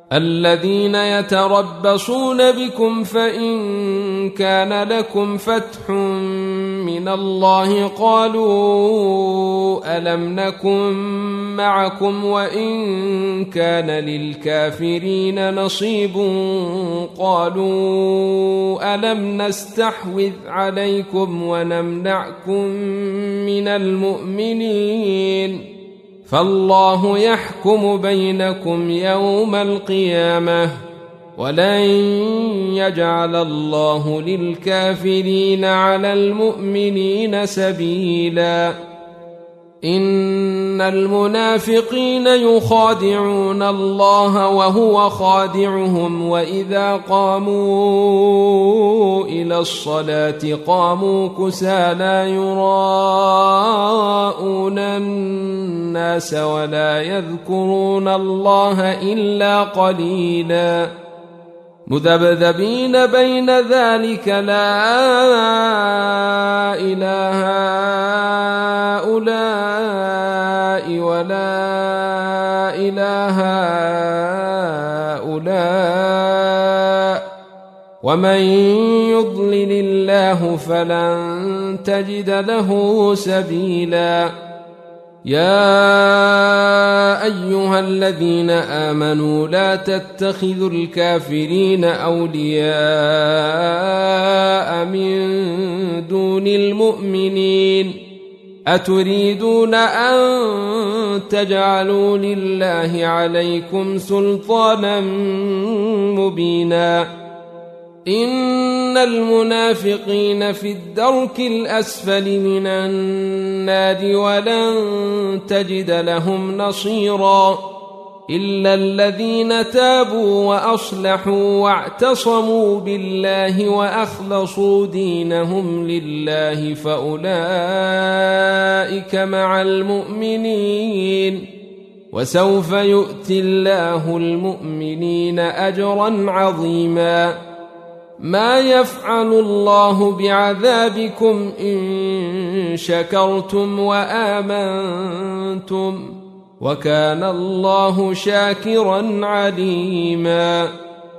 الذين يتربصون بكم فإن كان لكم فتح من الله قالوا ألم نكن معكم وإن كان للكافرين نصيب قالوا ألم نستحوذ عليكم ونمنعكم من المؤمنين فالله يحكم بينكم يوم القيامة ولن يجعل الله للكافرين على المؤمنين سبيلا إن المنافقين يخادعون الله وهو خادعهم وإذا قاموا إلى الصلاة قاموا كسالى يراءون الناس ولا يذكرون الله إلا قليلا مذبذبين بين ذلك لا إله هؤلاء ولا إله هؤلاء ومن يضلل الله فلن تجد له سبيلا يا أيها الذين آمنوا لا تتخذوا الكافرين أولياء من دون المؤمنين أتريدون أن تجعلوا لله عليكم سلطانا مبينا إن المنافقين في الدرك الأسفل من النار ولن تجد لهم نصيرا إلا الذين تابوا وأصلحوا واعتصموا بالله وأخلصوا دينهم لله فأولئك مع المؤمنين وسوف يؤتي الله المؤمنين أجرا عظيما ما يفعل الله بعذابكم إن شكرتم وآمنتم وكان الله شاكرا عليما